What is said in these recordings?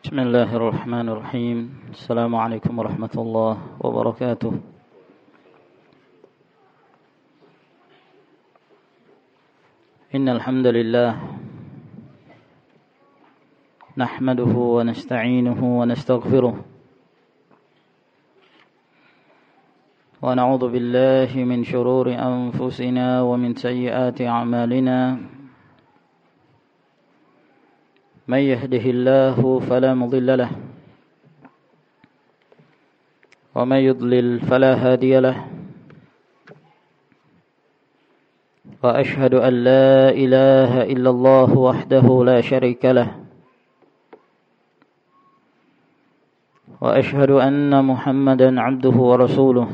بسم الله الرحمن الرحيم. السلام عليكم ورحمة الله وبركاته. إن الحمد لله نحمده ونستعينه ونستغفره ونعوذ بالله من شرور أنفسنا ومن سيئات أعمالنا. من يهده الله فلا مضل له ومن يضلل فلا هادي له. وأشهد أن لا إله إلا الله وحده لا شريك له وأشهد أن محمدا عبده ورسوله.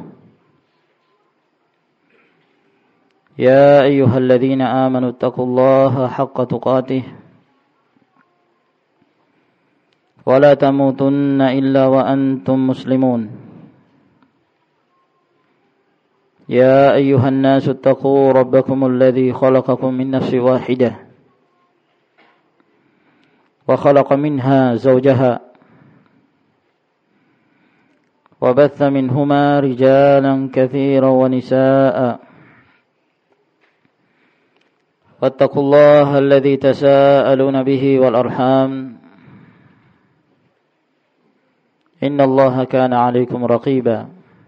يا أيها الذين آمنوا اتقوا الله حق تقاته ولا تموتن إلا وأنتم مسلمون. يا أيها الناس اتقوا ربكم الذي خلقكم من نفس واحدة وخلق منها زوجها وبث منهما رجالا كثيرا ونساء. واتقوا الله الذي تساءلون به والأرحام إن الله كان عليكم رقيبا.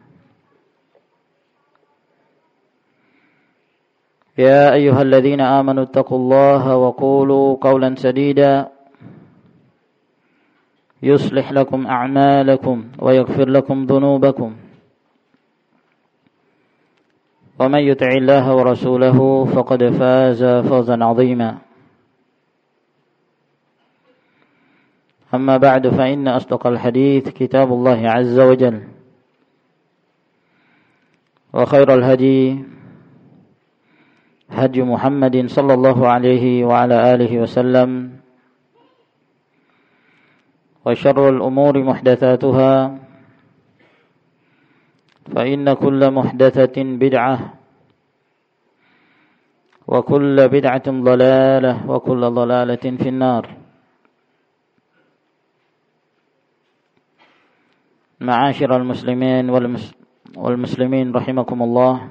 يا أيها الذين آمنوا اتقوا الله وقولوا قولا سديدا يصلح لكم أعمالكم ويغفر لكم ذنوبكم. ومن يطع الله ورسوله فقد فاز فوزا عظيما. أما بعد فإن أصدق الحديث كتاب الله عز وجل وخير الهدي هدي محمد صلى الله عليه وعلى آله وسلم وشر الأمور محدثاتها فإن كل محدثة بدعة وكل بدعة ضلالة وكل ضلالة في النار. Ma'asyiral muslimin wal muslimin rahimakumullah.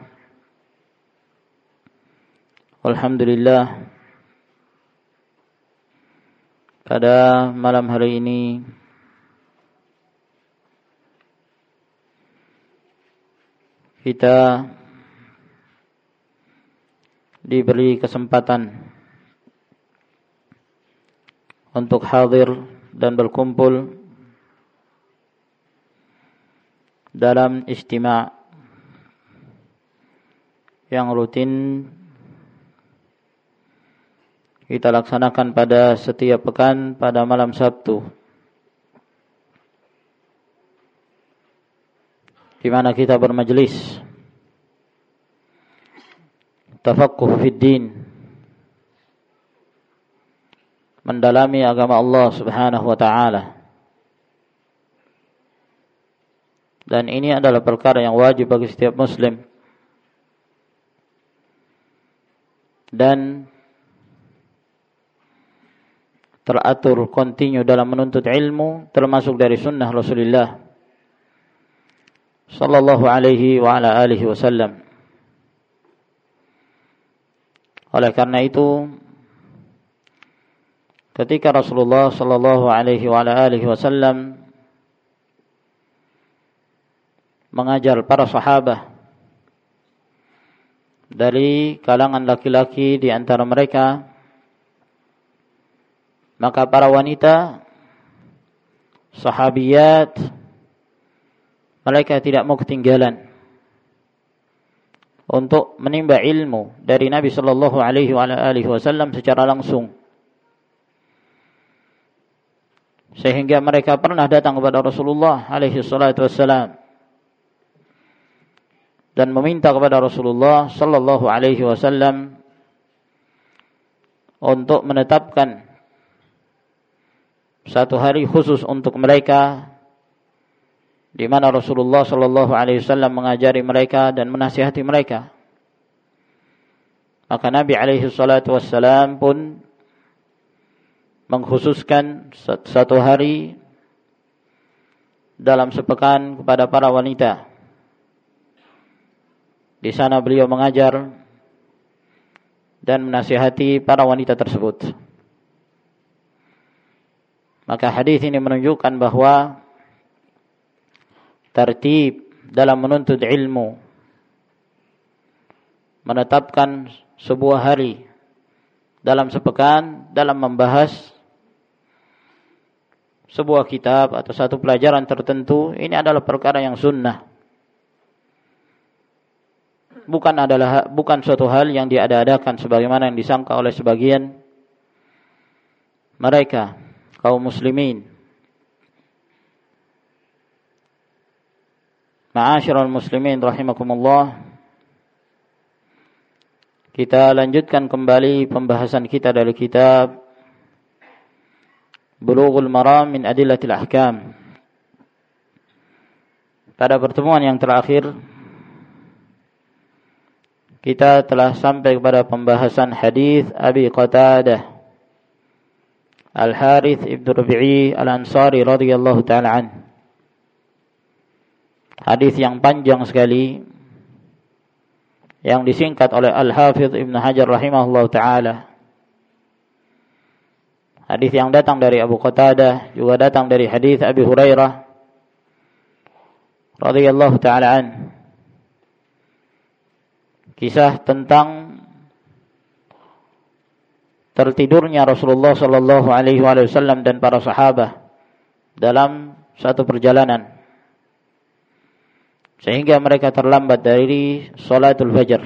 Alhamdulillah, pada malam hari ini kita diberi kesempatan untuk hadir dan berkumpul dalam istima' yang rutin kita laksanakan pada setiap pekan pada malam Sabtu, di mana kita bermajelis tafaqquh fid din, mendalami agama Allah Subhanahu wa taala. Dan ini adalah perkara yang wajib bagi setiap muslim. Dan teratur kontinu dalam menuntut ilmu, termasuk dari sunnah Rasulullah sallallahu alaihi wa ala alihi wasallam. Oleh karena itu, ketika Rasulullah sallallahu alaihi wa ala alihi wasallam mengajar para sahabat dari kalangan laki-laki di antara mereka, maka para wanita sahabiyat mereka tidak mau ketinggalan untuk menimba ilmu dari Nabi sallallahu alaihi wasallam secara langsung, sehingga mereka pernah datang kepada Rasulullah alaihi salatu wassalam dan meminta kepada Rasulullah sallallahu alaihi wasallam untuk menetapkan satu hari khusus untuk mereka, di mana Rasulullah sallallahu alaihi wasallam mengajari mereka dan menasihati mereka. Maka Nabi alaihi salatu wassalam pun mengkhususkan satu hari dalam sepekan kepada para wanita. Di sana beliau mengajar dan menasihati para wanita tersebut. Maka hadis ini menunjukkan bahwa tertib dalam menuntut ilmu, menetapkan sebuah hari dalam sepekan dalam membahas sebuah kitab atau satu pelajaran tertentu, ini adalah perkara yang sunnah. Bukan suatu hal yang diada-adakan sebagaimana yang disangka oleh sebagian mereka kaum muslimin. Ma'asyiral muslimin rahimakumullah. Kita lanjutkan kembali pembahasan kita dari kitab Bulughul Maram min Adillatil Ahkam. Pada pertemuan yang terakhir kita telah sampai kepada pembahasan hadis Abi Qatadah Al-Harith ibn Rabi'i Al-Ansari radhiyallahu ta'ala an. Hadis yang panjang sekali yang disingkat oleh Al-Hafidh Ibn Hajar rahimahullah ta'ala. Hadis yang datang dari Abu Qatadah juga datang dari hadis Abi Hurairah radhiyallahu ta'ala an. Kisah tentang tertidurnya Rasulullah sallallahu alaihi wasallam dan para sahabat dalam satu perjalanan, sehingga mereka terlambat dari salatul fajr.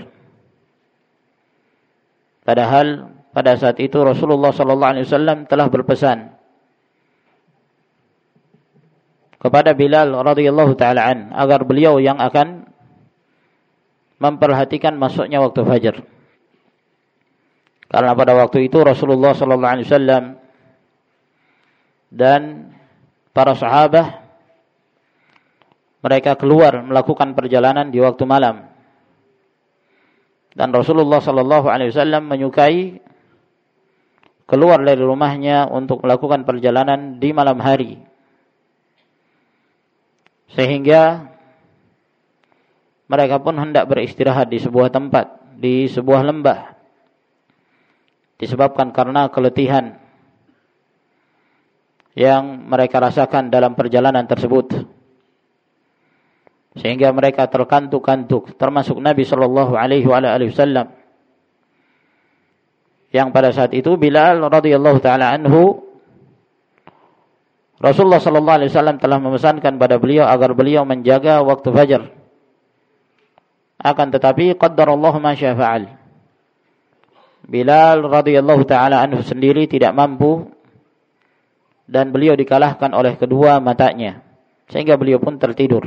Padahal pada saat itu Rasulullah sallallahu alaihi wasallam telah berpesan kepada Bilal radhiyallahu taala an agar beliau yang akan memperhatikan masuknya waktu fajar. Karena pada waktu itu Rasulullah sallallahu alaihi wasallam dan para sahabat mereka keluar melakukan perjalanan di waktu malam. Dan Rasulullah sallallahu alaihi wasallam menyukai keluar dari rumahnya untuk melakukan perjalanan di malam hari. Sehingga mereka pun hendak beristirahat di sebuah tempat, di sebuah lembah. Disebabkan karena keletihan yang mereka rasakan dalam perjalanan tersebut. Sehingga mereka terkantuk-kantuk, termasuk Nabi sallallahu alaihi wasallam. Yang pada saat itu Bilal radhiyallahu taala anhu, Rasulullah sallallahu alaihi wasallam telah memesankan pada beliau agar beliau menjaga waktu fajar. Akan tetapi qaddarallahu ma syaa fa'al. Bilal radhiyallahu taala anhu sendiri tidak mampu dan beliau dikalahkan oleh kedua matanya, sehingga beliau pun tertidur.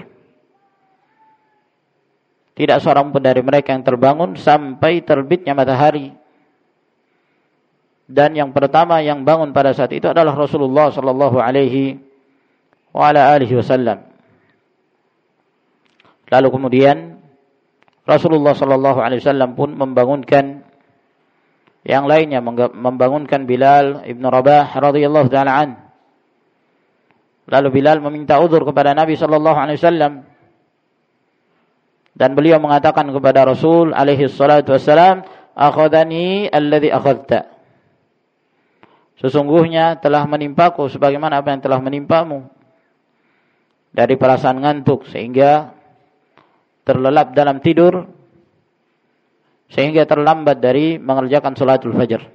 Tidak seorang pun dari mereka yang terbangun sampai terbitnya matahari. Dan yang pertama yang bangun pada saat itu adalah Rasulullah sallallahu alaihi wasallam. Lalu kemudian Rasulullah sallallahu alaihi wasallam pun membangunkan yang lainnya, membangunkan Bilal ibn Rabah radhiyallahu taala an. Lalu Bilal meminta uzur kepada Nabi sallallahu alaihi wasallam. Dan beliau mengatakan kepada Rasul alaihi salatu wassalam, "Akhadhani alladhi akhadhta." Sesungguhnya telah menimpaku sebagaimana apa yang telah menimpamu. Dari perasaan ngantuk sehingga terlelap dalam tidur, sehingga terlambat dari mengerjakan salatul fajr.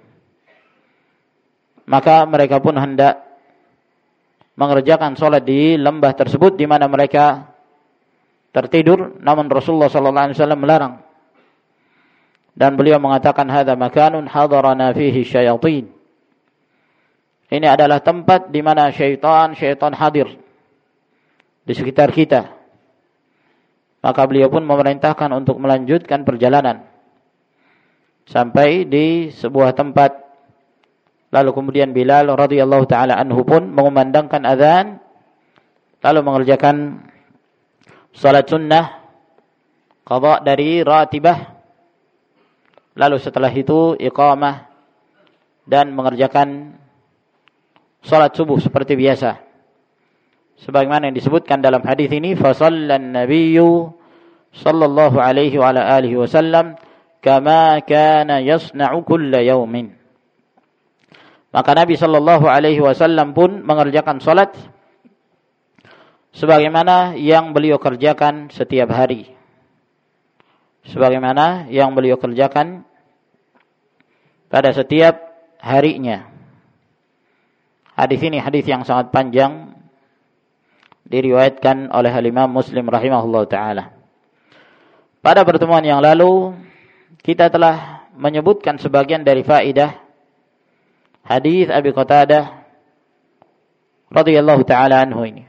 Maka mereka pun hendak mengerjakan salat di lembah tersebut di mana mereka tertidur, namun Rasulullah sallallahu alaihi wasallam melarang. Dan beliau mengatakan, "Hadza makanun hadarana fihi syayatin." Ini adalah tempat di mana syaitan hadir di sekitar kita. Maka beliau pun memerintahkan untuk melanjutkan perjalanan sampai di sebuah tempat. Lalu kemudian Bilal radhiyallahu taala anhu pun mengumandangkan azan, lalu mengerjakan salat sunnah, qada dari ratibah. Lalu setelah itu iqamah dan mengerjakan salat subuh seperti biasa. sebagaimana yang disebutkan dalam hadis ini, fa shallan nabiyyu sallallahu alaihi wa ala alihi wasallam kama kana yasna'u kulla yaumin. Maka Nabi sallallahu alaihi wasallam pun mengerjakan salat sebagaimana yang beliau kerjakan setiap hari. Sebagaimana yang beliau kerjakan pada setiap harinya. Hadis ini hadis yang sangat panjang, diriwayatkan oleh Imam Muslim rahimahullah ta'ala. Pada pertemuan yang lalu kita telah menyebutkan sebagian dari faedah hadis Abi Qatadah radhiyallahu ta'ala anhu ini.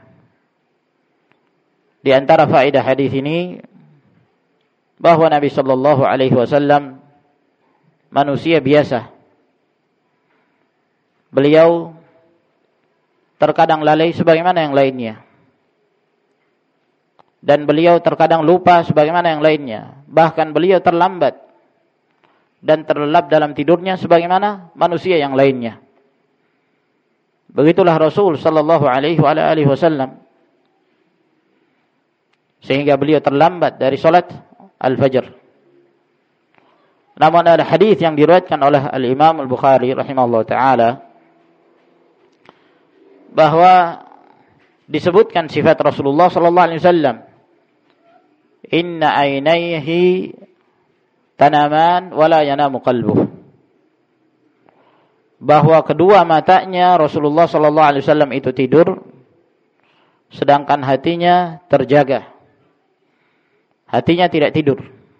Di antara faedah hadis ini bahwa Nabi sallallahu alaihi wasallam manusia biasa. Beliau terkadang lalai sebagaimana yang lainnya. Dan beliau terkadang lupa sebagaimana yang lainnya. Bahkan beliau terlambat dan terlelap dalam tidurnya sebagaimana manusia yang lainnya. Begitulah Rasul sallallahu alaihi wasallam. Sehingga beliau terlambat dari salat al-fajr. Namun ada hadis yang diriwayatkan oleh al-Imam al-Bukhari rahimahullah ta'ala bahwa disebutkan sifat Rasulullah sallallahu alaihi wasallam, inna ainaihi tanaman wala yanamu qalbuh, bahwa kedua matanya Rasulullah sallallahu alaihi wasallam itu tidur sedangkan hatinya terjaga. Hatinya tidak tidur.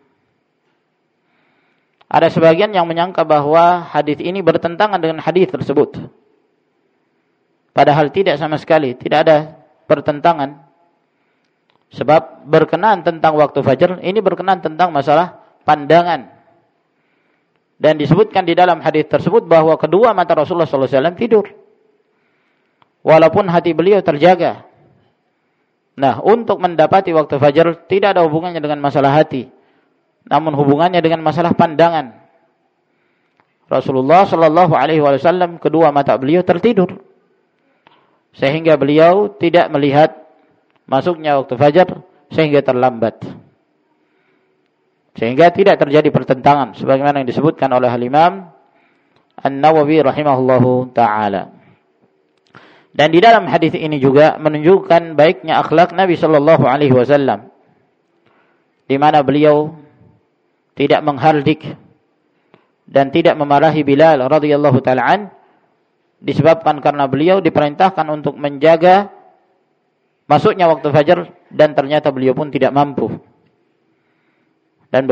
Ada sebagian yang menyangka bahwa hadis ini bertentangan dengan hadis tersebut. Padahal tidak sama sekali, tidak ada pertentangan. Sebab berkenaan tentang waktu fajar, ini berkenaan tentang masalah pandangan. Dan disebutkan di dalam hadis tersebut bahwa kedua mata Rasulullah SAW tidur. Walaupun hati beliau terjaga. Nah, untuk mendapati waktu fajar tidak ada hubungannya dengan masalah hati. Namun hubungannya dengan masalah pandangan. Rasulullah SAW kedua mata beliau tertidur. Sehingga beliau tidak melihat masuknya waktu fajar sehingga terlambat. Sehingga tidak terjadi pertentangan sebagaimana yang disebutkan oleh Imam An-Nawawi rahimahullahu ta'ala. Dan di dalam hadis ini juga menunjukkan baiknya akhlak Nabi sallallahu alaihi wasallam, di mana beliau tidak menghardik dan tidak memarahi Bilal radhiyallahu ta'ala an, disebabkan karena beliau diperintahkan untuk menjaga masuknya waktu fajar dan ternyata beliau pun tidak mampu. Dan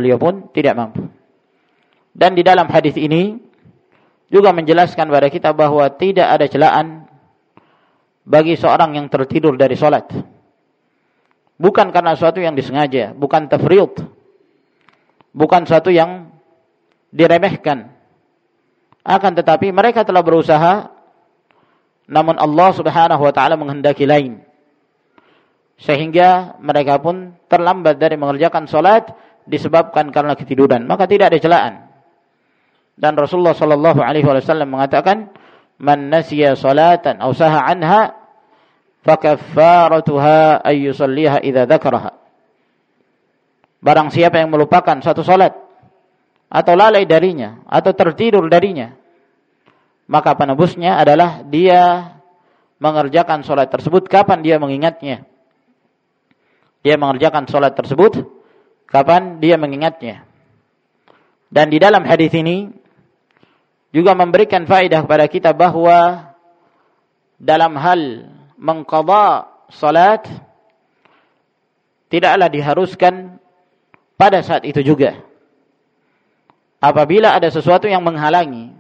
di dalam hadis ini juga menjelaskan kepada kita bahwa tidak ada celaan bagi seorang yang tertidur dari salat. Bukan karena sesuatu yang disengaja, bukan tafriud, bukan sesuatu yang diremehkan. Akan tetapi mereka telah berusaha, namun Allah Subhanahu wa taala menghendaki lain. Sehingga mereka pun terlambat dari mengerjakan salat disebabkan karena ketiduran, maka tidak ada celaan. Dan Rasulullah sallallahu alaihi wasallam mengatakan, man nasiya salatan aw saha anha fakaffaratuha ay yusalliha idza dzakaraha. Barang siapa yang melupakan satu salat atau lalai darinya atau tertidur darinya, maka penebusnya adalah dia mengerjakan salat tersebut kapan dia mengingatnya. Dia mengerjakan salat tersebut kapan dia mengingatnya. Dan di dalam hadis ini juga memberikan faedah kepada kita bahwa dalam hal mengqadha salat tidaklah diharuskan pada saat itu juga. Apabila ada sesuatu yang menghalangi.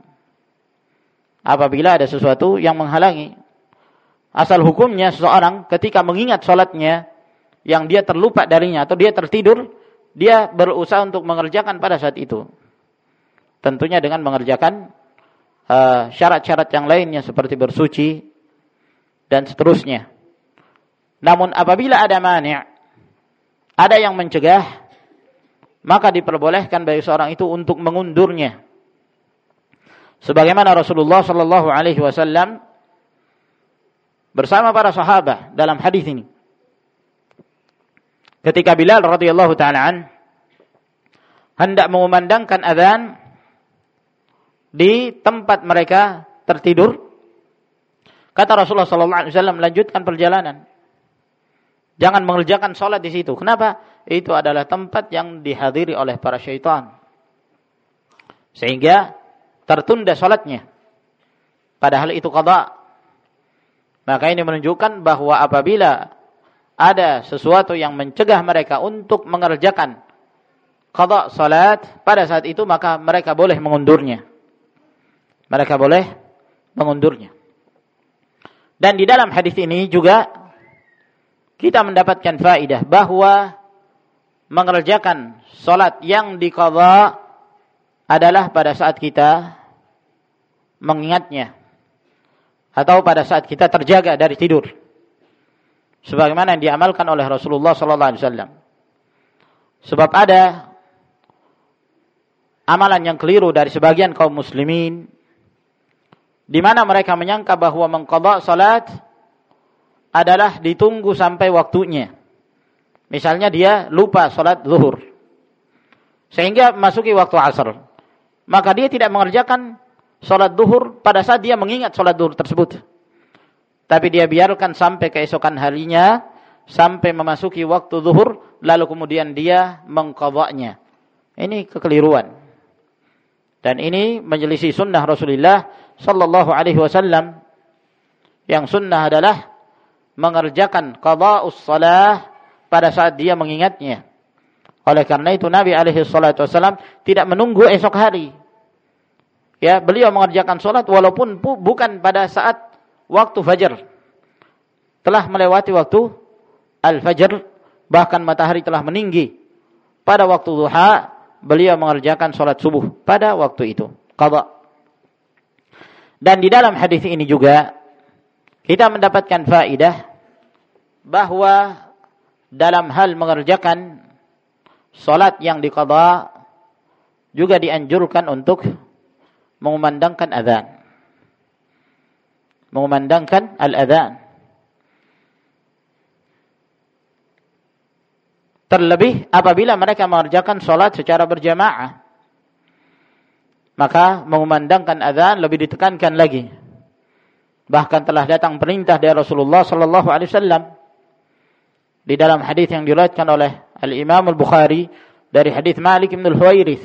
Asal hukumnya seseorang ketika mengingat salatnya yang dia terlupa darinya atau dia tertidur, dia berusaha untuk mengerjakan pada saat itu. Tentunya dengan mengerjakan syarat-syarat yang lainnya seperti bersuci dan seterusnya. Namun apabila ada mani', ada yang mencegah, maka diperbolehkan bagi seorang itu untuk mengundurnya. Sebagaimana Rasulullah sallallahu alaihi wasallam bersama para sahabat dalam hadis ini. Ketika Bilal radhiyallahu taala hendak mengumandangkan azan di tempat mereka tertidur, kata Rasulullah sallallahu alaihi wasallam, lanjutkan perjalanan. Jangan mengerjakan salat di situ. Kenapa? Itu adalah tempat yang dihadiri oleh para syaitan. Sehingga tertunda salatnya. Padahal itu qada. Maka ini menunjukkan bahwa apabila ada sesuatu yang mencegah mereka untuk mengerjakan qada salat pada saat itu, maka mereka boleh mengundurnya. Mereka boleh mengundurnya. Dan di dalam hadis ini juga kita mendapatkan faedah bahwa mengerjakan salat yang diqadha adalah pada saat kita mengingatnya atau pada saat kita terjaga dari tidur, sebagaimana yang diamalkan oleh Rasulullah sallallahu alaihi wasallam. Sebab ada amalan yang keliru dari sebagian kaum muslimin, di mana mereka menyangka bahwa mengqadha salat adalah ditunggu sampai waktunya. Misalnya dia lupa salat zuhur sehingga masuki waktu asar, maka dia tidak mengerjakan salat zuhur pada saat dia mengingat salat zuhur tersebut, tapi dia biarkan sampai keesokan harinya, sampai memasuki waktu zuhur, lalu kemudian dia mengqadhanya. Ini kekeliruan, dan ini menyelisih sunnah Rasulullah sallallahu alaihi wasallam. Yang sunnah adalah mengerjakan qadha'us shalah pada saat dia mengingatnya. Oleh karena itu Nabi alaihi salatu wasallam tidak menunggu esok hari. Ya, beliau mengerjakan salat walaupun bukan pada saat waktu fajar. Telah melewati waktu al-fajr, bahkan matahari telah meninggi. Pada waktu duha, beliau mengerjakan salat subuh pada waktu itu, qadha. Dan di dalam hadis ini juga kita mendapatkan faedah bahwa dalam hal mengerjakan salat yang diqadha juga dianjurkan untuk mengumandangkan azan. Mengumandangkan al-azan. Terlebih apabila mereka mengerjakan salat secara berjamaah, maka mengumandangkan azan lebih ditekankan lagi. Bahkan telah datang perintah dari Rasulullah sallallahu alaihi wasallam di dalam hadis yang diriwayatkan oleh Al-Imam Al-Bukhari dari hadis Malik bin Al-Huwairits.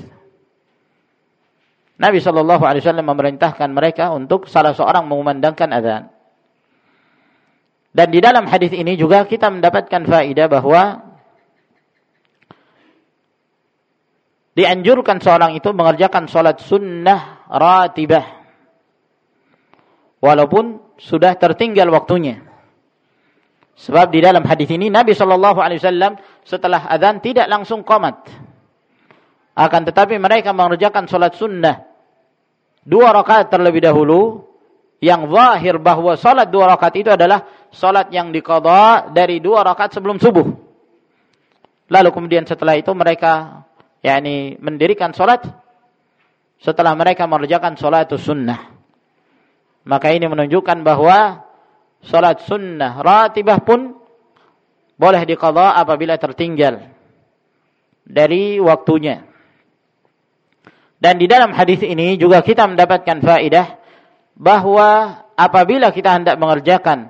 Nabi sallallahu alaihi wasallam memerintahkan mereka untuk salah seorang mengumandangkan azan. Dan di dalam hadis ini juga kita mendapatkan faedah bahwa dianjurkan seorang itu mengerjakan salat sunnah ratibah walaupun sudah tertinggal waktunya. Sebab di dalam hadis ini Nabi sallallahu alaihi wasallam setelah azan tidak langsung qamat. Akan tetapi mereka mengerjakan salat sunnah 2 rakaat terlebih dahulu, yang zahir bahwa salat 2 rakaat itu adalah salat yang diqadha dari 2 rakaat sebelum subuh. Lalu kemudian setelah itu mereka mendirikan salat setelah mereka mengerjakan salatus sunnah. Maka ini menunjukkan bahwa salat sunnah ratibah pun boleh diqadha apabila tertinggal dari waktunya. Dan di dalam hadis ini juga kita mendapatkan faedah bahwa apabila kita hendak mengerjakan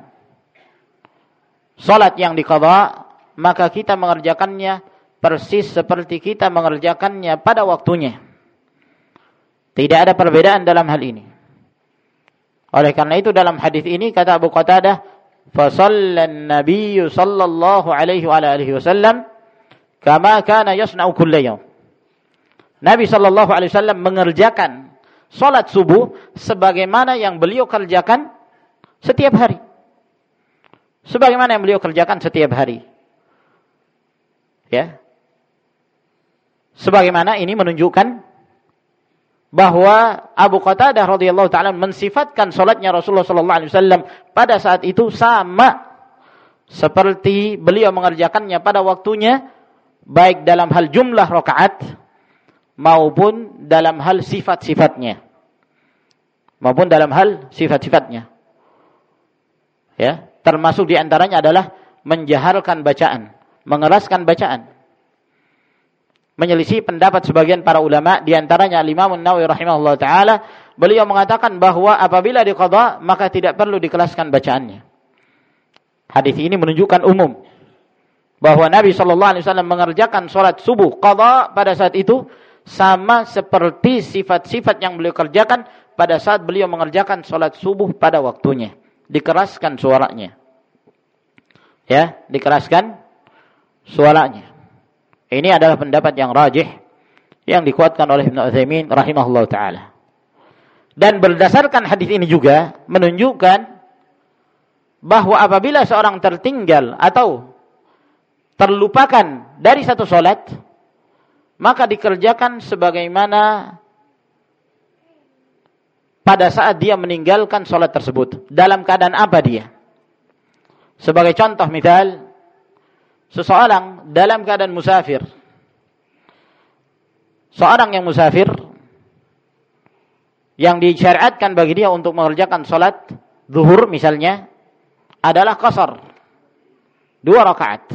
salat yang diqadha, maka kita mengerjakannya persis seperti kita mengerjakannya pada waktunya. Tidak ada perbedaan dalam hal ini. Oleh karena itu dalam hadis ini kata Abu Qatadah, fa shallan nabiyyu sallallahu alaihi wa alihi wasallam kama kana yasna'u kulla yawm. Nabi sallallahu alaihi wasallam mengerjakan salat subuh sebagaimana yang beliau kerjakan setiap hari. Sebagaimana yang beliau kerjakan setiap hari. Ya. Sebagaimana ini menunjukkan bahwa Abu Qatadah radhiyallahu taala mensifatkan salatnya Rasulullah sallallahu alaihi wasallam pada saat itu sama seperti beliau mengerjakannya pada waktunya, baik dalam hal jumlah rakaat maupun dalam hal sifat-sifatnya. Ya, termasuk di antaranya adalah menjaharkan bacaan, mengeraskan bacaan. Menyelisih pendapat sebagian para ulama, di antaranya Imam An-Nawawi rahimahullah taala, beliau mengatakan bahwa apabila diqadha maka tidak perlu dikeraskan bacaannya. Hadis ini menunjukkan umum bahwa Nabi sallallahu alaihi wasallam mengerjakan salat subuh qadha pada saat itu sama seperti sifat-sifat yang beliau kerjakan pada saat beliau mengerjakan salat subuh pada waktunya. Dikeraskan suaranya. Ya, dikeraskan suaranya. Ini adalah pendapat yang rajih yang dikuatkan oleh Ibnu Utsaimin rahimahullah taala. Dan berdasarkan hadis ini juga menunjukkan bahwa apabila seorang tertinggal atau terlupakan dari satu salat, maka dikerjakan sebagaimana pada saat dia meninggalkan salat tersebut. Dalam keadaan apa dia? Sebagai contoh misal, seseorang dalam keadaan musafir. Seorang yang musafir yang disyariatkan bagi dia untuk mengerjakan salat zuhur misalnya adalah qasar, 2 rakaat.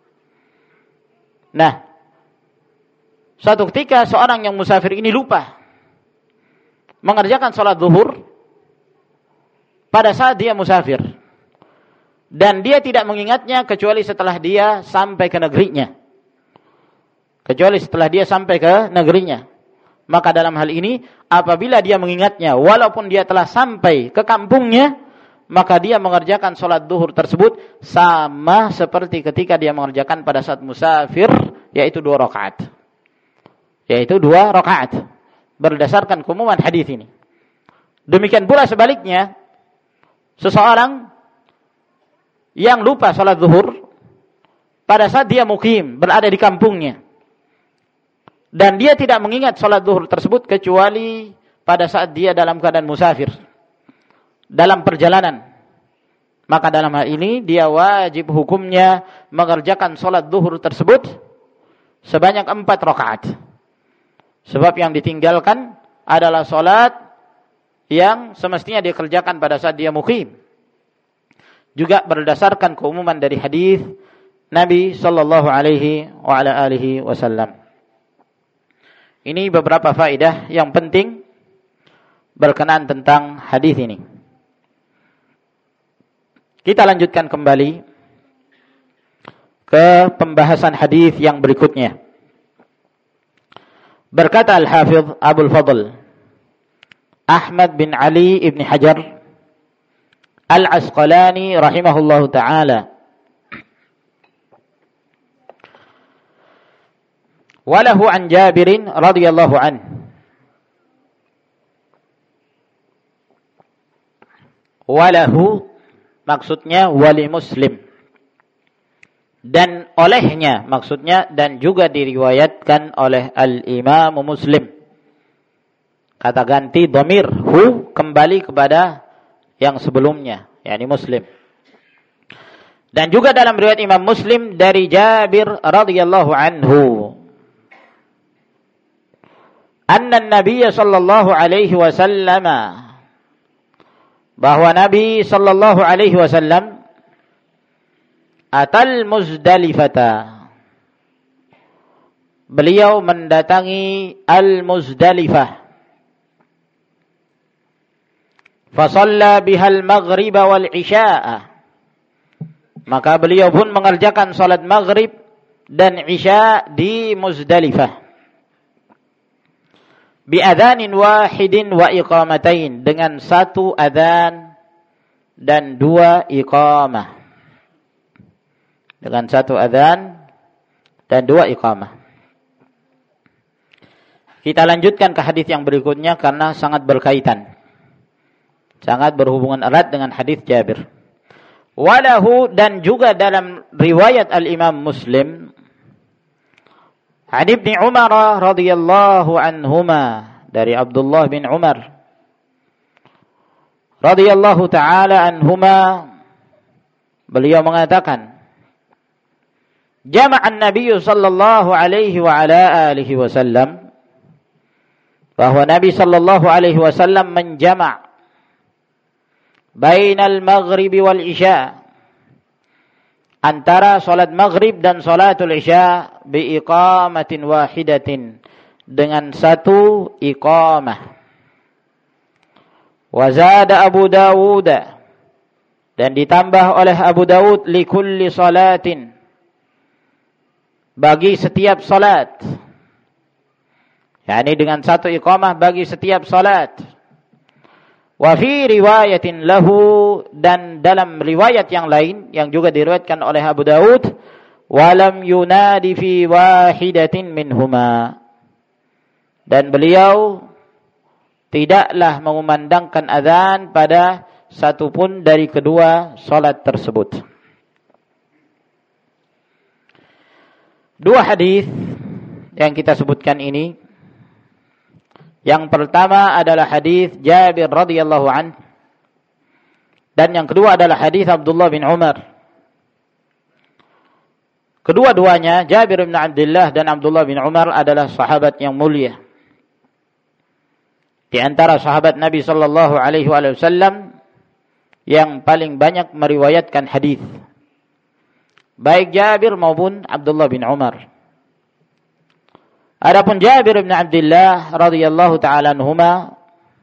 Nah, suatu ketika seorang yang musafir ini lupa mengerjakan salat zuhur pada saat dia musafir. Dan dia tidak mengingatnya kecuali setelah dia sampai ke negerinya. Kecuali setelah dia sampai ke negerinya. Maka dalam hal ini, apabila dia mengingatnya, walaupun dia telah sampai ke kampungnya, maka dia mengerjakan salat zuhur tersebut sama seperti ketika dia mengerjakan pada saat musafir, yaitu 2 rakaat. Yaitu 2 rakaat. Berdasarkan keumuman hadis ini. Demikian pula sebaliknya, seseorang yang lupa salat zuhur pada saat dia mukim, berada di kampungnya, dan dia tidak mengingat salat zuhur tersebut kecuali pada saat dia dalam keadaan musafir, dalam perjalanan, maka dalam hal ini dia wajib hukumnya mengerjakan salat zuhur tersebut sebanyak 4 rakaat. Sebab yang ditinggalkan adalah salat yang semestinya dia kerjakan pada saat dia mukim. Juga berdasarkan keumuman dari hadis Nabi sallallahu alaihi wa ala alihi wasallam. Ini beberapa faedah yang penting berkenaan tentang hadis ini. Kita lanjutkan kembali ke pembahasan hadis yang berikutnya. Berkata Al-Hafidh Abul Fadl Ahmad bin Ali ibn Hajar Al-Asqalani rahimahullahu ta'ala, walahu an Jabirin radhiyallahu anhu, walahu maksudnya wali Muslim, dan olehnya maksudnya dan juga diriwayatkan oleh Al-Imam Muslim. Kata ganti dhamir hu kembali kepada yang sebelumnya, yakni Muslim. Dan juga dalam riwayat Imam Muslim dari Jabir radhiyallahu anhu, anna an-nabiy sallallahu alaihi wasallam, bahwa Nabi sallallahu alaihi wasallam atal Muzdalifata, beliau mendatangi Al-Muzdalifah, fasalla bihal maghrib wal isya'a, maka beliau pun mengerjakan salat maghrib dan isya di Muzdalifah, bi adzanin wahidin wa iqamatain, dengan 1 adzan dan 2 iqamah. Dengan 1 adzan dan 2 iqamah. Kita lanjutkan ke hadis yang berikutnya karena sangat berkaitan, sangat berhubungan erat dengan hadis Jabir. Walahu, dan juga dalam riwayat Al-Imam Muslim, an Ibni Umar radhiyallahu anhuma, dari Abdullah bin Umar radhiyallahu ta'ala anhuma, beliau mengatakan, jama'an Nabi sallallahu alaihi wa ala alihi wasallam, bahwa Nabi sallallahu alaihi wasallam menjama' bainal maghribi wal isya, antara salat maghrib dan salatul isya, bi iqamatin wahidatin, dengan satu iqamah. Wa zada Abu Dawud, dan ditambah oleh Abu Dawud, li kulli salatin, bagi setiap salat, yakni dengan satu iqamah bagi setiap salat. Wa fi riwayatin lahu, dan dalam riwayat yang lain yang juga diriwayatkan oleh Abu Dawud, walam yunadi fi wahidatin minhuma, dan beliau tidaklah mengumandangkan azan pada satu pun dari kedua salat tersebut. Dua hadis yang kita sebutkan ini, yang pertama adalah hadis Jabir radhiyallahu an, dan yang kedua adalah hadis Abdullah bin Umar. Kedua-duanya, Jabir bin Abdullah dan Abdullah bin Umar, adalah sahabat yang mulia. Di antara sahabat Nabi sallallahu alaihi wasallam yang paling banyak meriwayatkan hadis, baik Jabir maupun Abdullah bin Umar. Adapun Jabir bin Abdullah radhiyallahu taala anhuma,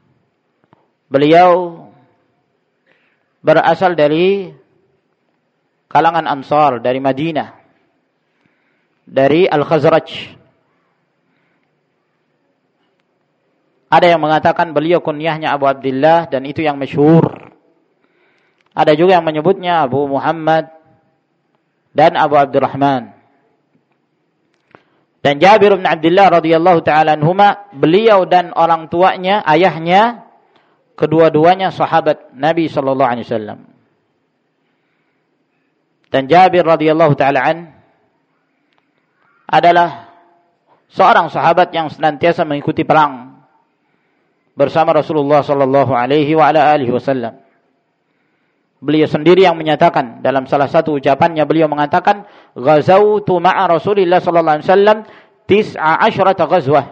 beliau berasal dari kalangan Ansar, dari Madinah, dari Al-Khazraj. Ada yang mengatakan beliau kunyahnya Abu Abdullah, dan itu yang masyhur. Ada juga yang menyebutnya Abu Muhammad dan Abu Abdurrahman. Dan Jabir bin Abdullah radhiyallahu taala anhuma, beliau dan orang tuanya, ayahnya, kedua-duanya sahabat Nabi sallallahu alaihi wasallam. Dan Jabir radhiyallahu taala an adalah seorang sahabat yang senantiasa mengikuti perang bersama Rasulullah sallallahu alaihi wa ala alihi wasallam. Beliau sendiri yang menyatakan dalam salah satu ucapannya, beliau mengatakan, "Ghazawtu ma'a Rasulillah sallallahu alaihi wasallam 19 ghazwah."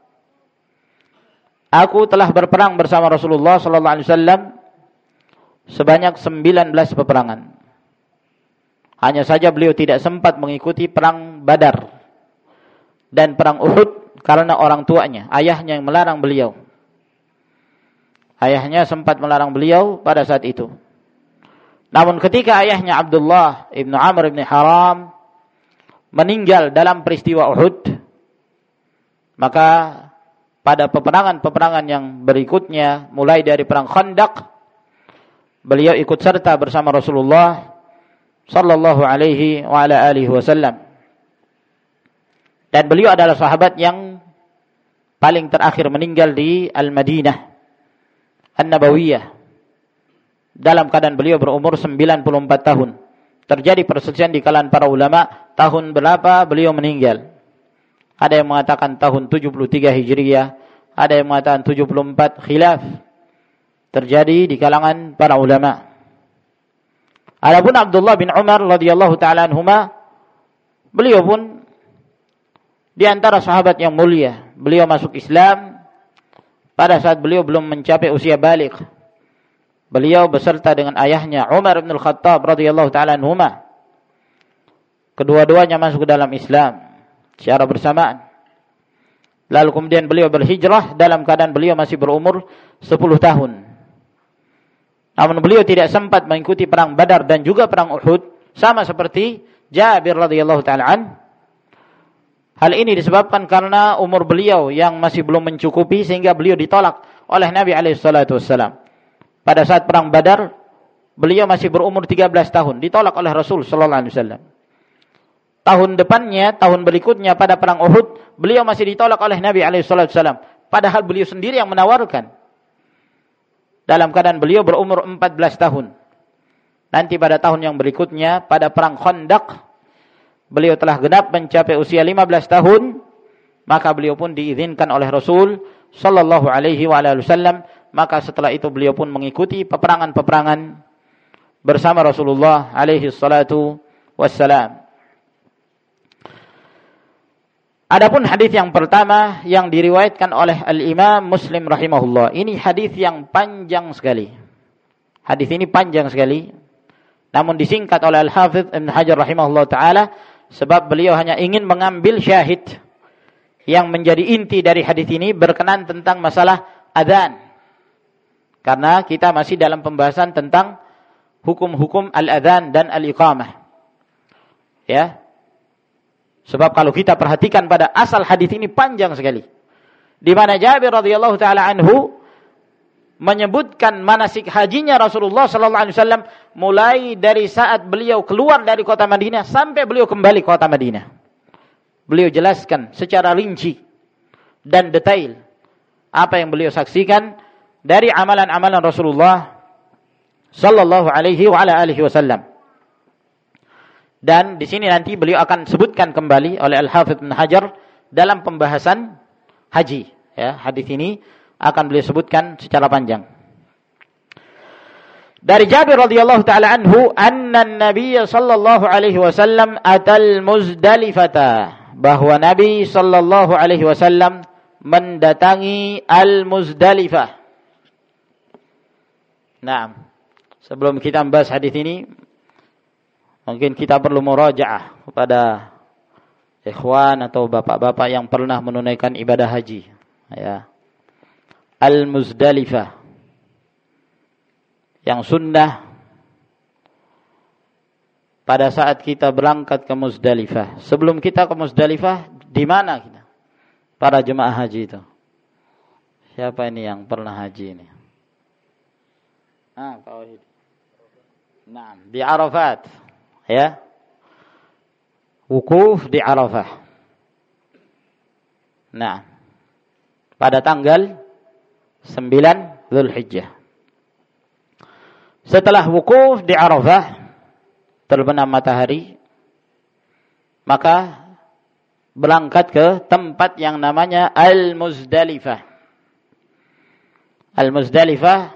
Aku telah berperang bersama Rasulullah sallallahu alaihi wasallam sebanyak 19 peperangan. Hanya saja beliau tidak sempat mengikuti perang Badar dan perang Uhud karena orang tuanya, ayahnya yang melarang beliau. Ayahnya sempat melarang beliau pada saat itu. Namun ketika ayahnya Abdullah ibnu Amr ibn Haram meninggal dalam peristiwa Uhud, maka pada peperangan-peperangan yang berikutnya, mulai dari perang Khandaq, beliau ikut serta bersama Rasulullah sallallahu alaihi wa ala alihi wasallam. Dan beliau adalah sahabat yang paling terakhir meninggal di Al-Madinah An-Nabawiyah, dalam keadaan beliau berumur 94 tahun. Terjadi perselisihan di kalangan para ulama, tahun berapa beliau meninggal. Ada yang mengatakan tahun 73 Hijriyah, ada yang mengatakan 74, khilaf terjadi di kalangan para ulama. Adapun Abdullah bin Umar radhiyallahu taala anhuma, beliau pun di antara sahabat yang mulia. Beliau masuk Islam pada saat beliau belum mencapai usia baligh. Beliau beserta dengan ayahnya Umar bin Al-Khattab radhiyallahu taala anhuma, kedua-duanya masuk ke dalam Islam secara bersamaan. Lalu kemudian beliau berhijrah dalam keadaan beliau masih berumur 10 tahun. Namun beliau tidak sempat mengikuti perang Badar dan juga perang Uhud, sama seperti Jabir radhiyallahu taala an. Hal ini disebabkan karena umur beliau yang masih belum mencukupi, sehingga beliau ditolak oleh Nabi alaihi salatu wassalam. Pada saat perang Badar, beliau masih berumur 13 tahun, ditolak oleh Rasul sallallahu alaihi wasallam. Tahun depannya, tahun berikutnya pada perang Uhud, beliau masih ditolak oleh Nabi alaihi salatu wasallam, padahal beliau sendiri yang menawarkan. Dalam keadaan beliau berumur 14 tahun. Nanti pada tahun yang berikutnya, pada perang Khandaq, beliau telah genap mencapai usia 15 tahun, maka beliau pun diizinkan oleh Rasul sallallahu alaihi wasallam. Maka setelah itu beliau pun mengikuti peperangan-peperangan bersama Rasulullah alaihi salatu wassalam. Adapun hadis yang pertama yang diriwayatkan oleh Al-Imam Muslim rahimahullah, ini hadis yang panjang sekali. Hadis ini panjang sekali, namun disingkat oleh Al-Hafidz Ibnu Hajar rahimahullah taala sebab beliau hanya ingin mengambil syahid yang menjadi inti dari hadis ini berkenaan tentang masalah adzan. Karena kita masih dalam pembahasan tentang hukum-hukum al-adzan dan al-iqamah. Ya. Sebab kalau kita perhatikan pada asal hadis ini panjang sekali. Di mana Jabir radhiyallahu taala anhu menyebutkan manasik hajinya Rasulullah sallallahu alaihi wasallam mulai dari saat beliau keluar dari kota Madinah sampai beliau kembali ke kota Madinah. Beliau jelaskan secara rinci dan detail apa yang beliau saksikan dari amalan-amalan Rasulullah sallallahu alaihi wa ala alihi wasallam. Dan di sini nanti beliau akan sebutkan kembali oleh Al-Hafidz Ibnu Hajar dalam pembahasan haji. Ya, hadis ini akan beliau sebutkan secara panjang. Dari Jabir radhiyallahu taala anhu, anna an-nabiy sallallahu alaihi wasallam atal Muzdalifata, bahwa Nabi sallallahu alaihi wasallam mendatangi Al-Muzdalifah. Nah, sebelum kita membahas hadis ini, mungkin kita perlu murajaah kepada ikhwan atau bapak-bapak yang pernah menunaikan ibadah haji. Ya. Al-Muzdalifah yang sunnah pada saat kita berangkat ke Muzdalifah. Sebelum kita ke Muzdalifah, di mana kita? Para jemaah haji itu. Siapa ini yang pernah haji ini? Pak Wahid. Nah, di Arafat. Ya. Wukuf di Arafah. Nah, pada tanggal 9 Dzulhijjah. Setelah wukuf di Arafah, terbenam matahari, maka berangkat ke tempat yang namanya Al-Muzdalifah. Al-Muzdalifah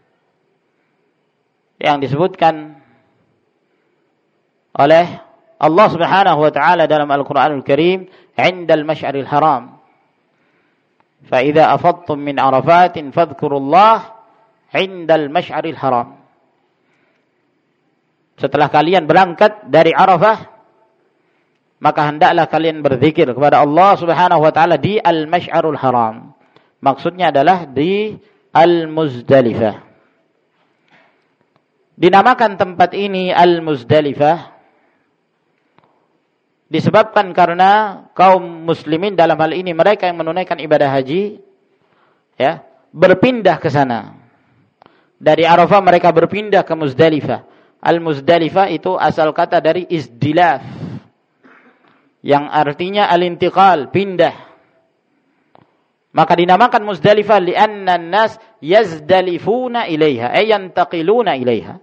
yang disebutkan oleh Allah Subhanahu wa taala dalam Al-Qur'anul Karim, "'Indal Masy'aril Haram. Fa idza afadtum min Arafatin fadhkurullah 'indal Masy'aril Haram." Setelah kalian berangkat dari Arafah, maka hendaklah kalian berzikir kepada Allah Subhanahu wa taala di Al-Masy'arul Haram. Maksudnya adalah di Al-Muzdalifah. Dinamakan tempat ini Al-Muzdalifah disebabkan karena kaum muslimin dalam hal ini mereka yang menunaikan ibadah haji, ya, berpindah ke sana. Dari Arafah mereka berpindah ke Muzdalifah. Al-Muzdalifah itu asal kata dari izdilaf, yang artinya al-intiqal, pindah. Maka dinamakan Muzdalifah li'anna an-nas yazdalifuna ilaiha, ay yantaqiluna ilaiha.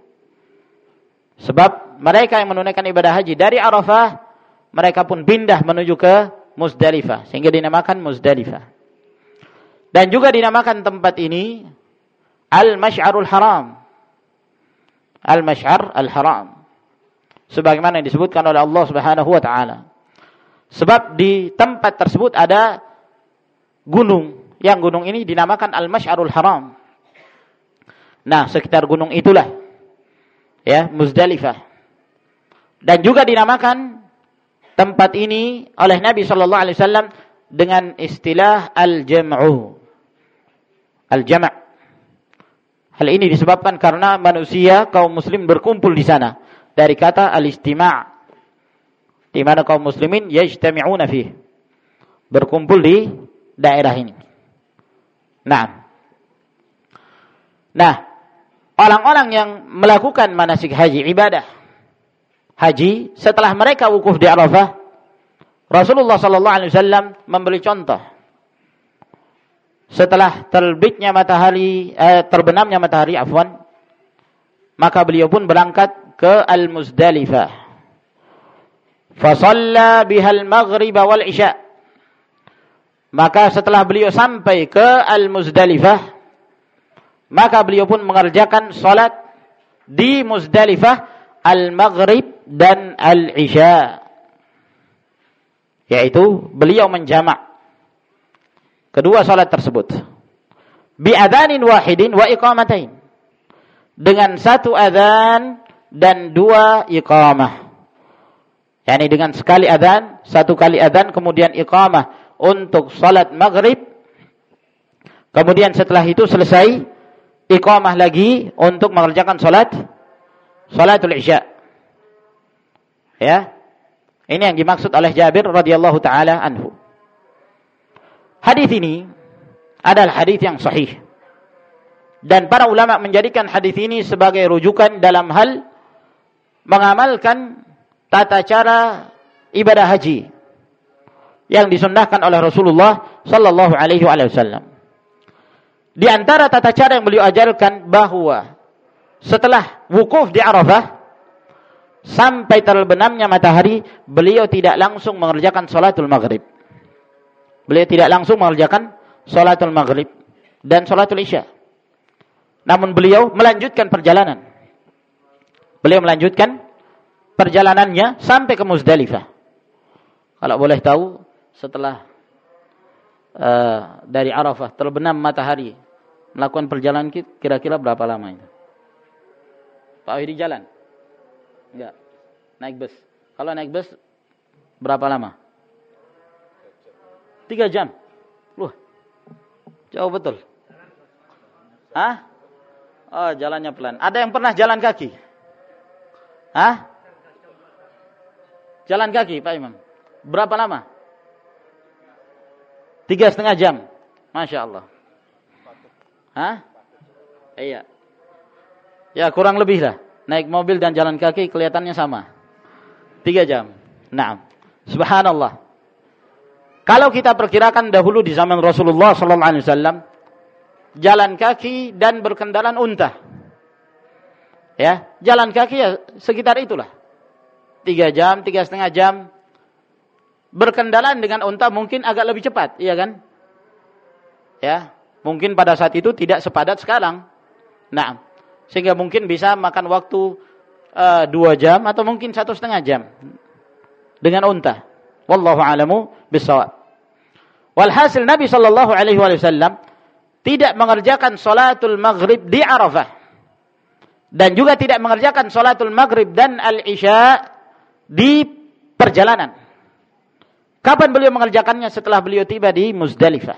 Sebab mereka yang menunaikan ibadah haji dari Arafah, mereka pun pindah menuju ke Muzdalifah, sehingga dinamakan Muzdalifah. Dan juga dinamakan tempat ini Al-Masy'arul Haram. Al-Masy'ar Al-Haram. Sebagaimana yang disebutkan oleh Allah Subhanahu wa taala. Sebab di tempat tersebut ada gunung. Yang gunung ini dinamakan Al-Masy'arul Haram. Nah, sekitar gunung itulah, ya, Muzdalifah. Dan juga dinamakan tempat ini oleh Nabi sallallahu alaihi wasallam dengan istilah al-jam'u. Al-jam'. Hal ini disebabkan karena manusia kaum muslim berkumpul di sana dari kata al-istima', di mana kaum muslimin yajtami'una fihi, berkumpul di daerah ini. Nah, orang-orang yang melakukan manasik haji, ibadah haji, setelah mereka wukuf di Arafah, Rasulullah sallallahu alaihi wasallam memberi contoh. Setelah terbitnya matahari, terbenamnya matahari, maka beliau pun berangkat ke Al-Muzdalifah. Fa shalla bihal maghrib wal isya. Maka setelah beliau sampai ke Al-Muzdalifah, maka beliau pun mengerjakan salat di Muzdalifah al-maghrib dan al-isya. Yaitu beliau menjamak kedua salat tersebut bi adzanin wahidin wa iqamatain, dengan satu adzan dan dua iqamah. Yani dengan sekali adzan, satu kali adzan kemudian iqamah untuk salat maghrib. Kemudian setelah itu selesai iqamah lagi untuk mengerjakan salatul isya. Ya. Ini yang dimaksud oleh Jabir radhiyallahu taala anhu. Hadis ini adalah hadis yang sahih. Dan para ulama menjadikan hadis ini sebagai rujukan dalam hal mengamalkan tata cara ibadah haji yang disunnahkan oleh Rasulullah sallallahu alaihi wasallam. Di antara tata cara yang beliau ajarkan bahwa setelah wukuf di Arafah sampai terbenamnya matahari, beliau tidak langsung mengerjakan salatul maghrib. Beliau tidak langsung mengerjakan salatul maghrib dan salatul isya. Namun beliau melanjutkan perjalanan. Beliau melanjutkan perjalanannya sampai ke Muzdalifah. Kalau boleh tahu, setelah dari Arafah terbenam matahari, melakukan perjalanan kira-kira berapa lama itu? Pak Wahidi jalan? Enggak. Naik bus. Kalau naik bus berapa lama? 3 jam. Loh. Jauh betul. Hah? Oh, jalannya pelan. Ada yang pernah jalan kaki? Hah? Jalan kaki, Pak Imam. Berapa lama? 3,5 jam. Masya Allah. Hah? Iya. Ya, kurang lebih lah. Naik mobil dan jalan kaki kelihatannya sama. 3 jam. Naam. Subhanallah. Kalau kita perkirakan dahulu di zaman Rasulullah sallallahu alaihi wasallam, jalan kaki dan berkendaraan unta. Ya, jalan kaki ya sekitar itulah. 3 jam, 3,5 jam. Berkendaraan dengan unta mungkin agak lebih cepat, iya kan? Ya, mungkin pada saat itu tidak sepadat sekarang. Nah, sehingga mungkin bisa makan waktu 2 jam atau mungkin 1,5 jam dengan unta. Wallahu a'lamu bissawab. Walhasil Nabi sallallahu alaihi wasallam tidak mengerjakan salatul maghrib di Arafah dan juga tidak mengerjakan salatul maghrib dan al-isya di perjalanan. Kapan beliau mengerjakannya? Setelah beliau tiba di Muzdalifah.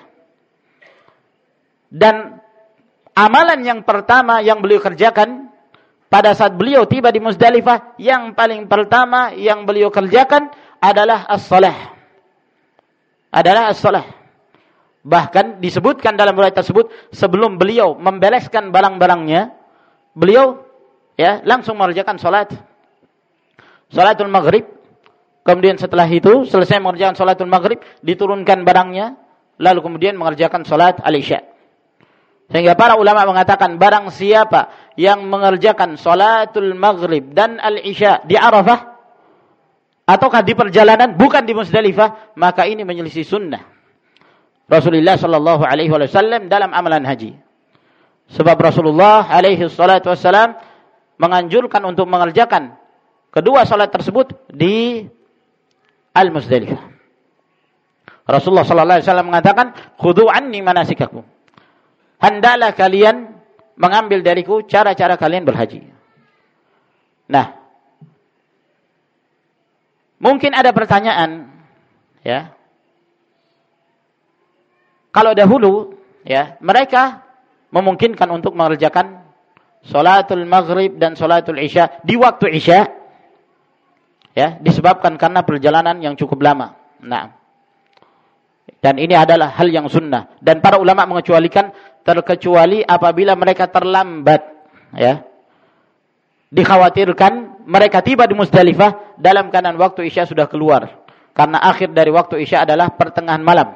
Dan amalan yang pertama yang beliau kerjakan pada saat beliau tiba di Muzdalifah, yang paling pertama yang beliau kerjakan adalah as-salah. Adalah as-salah. Bahkan disebutkan dalam riwayat tersebut, sebelum beliau membereskan barang-barangnya, beliau ya langsung mengerjakan salatul maghrib. Kemudian setelah itu selesai mengerjakan salatul maghrib, diturunkan barangnya, lalu kemudian mengerjakan salat al-isya. Sehingga para ulama mengatakan barang siapa yang mengerjakan salatul maghrib dan al-isya di Arafah ataukah di perjalanan bukan di Muzdalifah, maka ini menyelisih sunnah Rasulullah sallallahu alaihi wasallam dalam amalan haji. Sebab Rasulullah alaihi salatu wasallam menganjurkan untuk mengerjakan kedua salat tersebut di Al-Muzdalifah. Rasulullah sallallahu alaihi wasallam mengatakan, "Khudhu anni manasikakum." Hendaklah kalian mengambil dariku cara-cara kalian berhaji. Nah, mungkin ada pertanyaan, ya. Kalau dahulu, ya, mereka memungkinkan untuk mengerjakan salatul maghrib dan salatul isya di waktu isya, ya, disebabkan karena perjalanan yang cukup lama. Nah, dan ini adalah hal yang sunnah. Dan para ulama mengecualikan terkecuali apabila mereka terlambat, ya. Dikhawatirkan mereka tiba di Muzdalifah dalam keadaan waktu isya sudah keluar. Karena akhir dari waktu isya adalah pertengahan malam.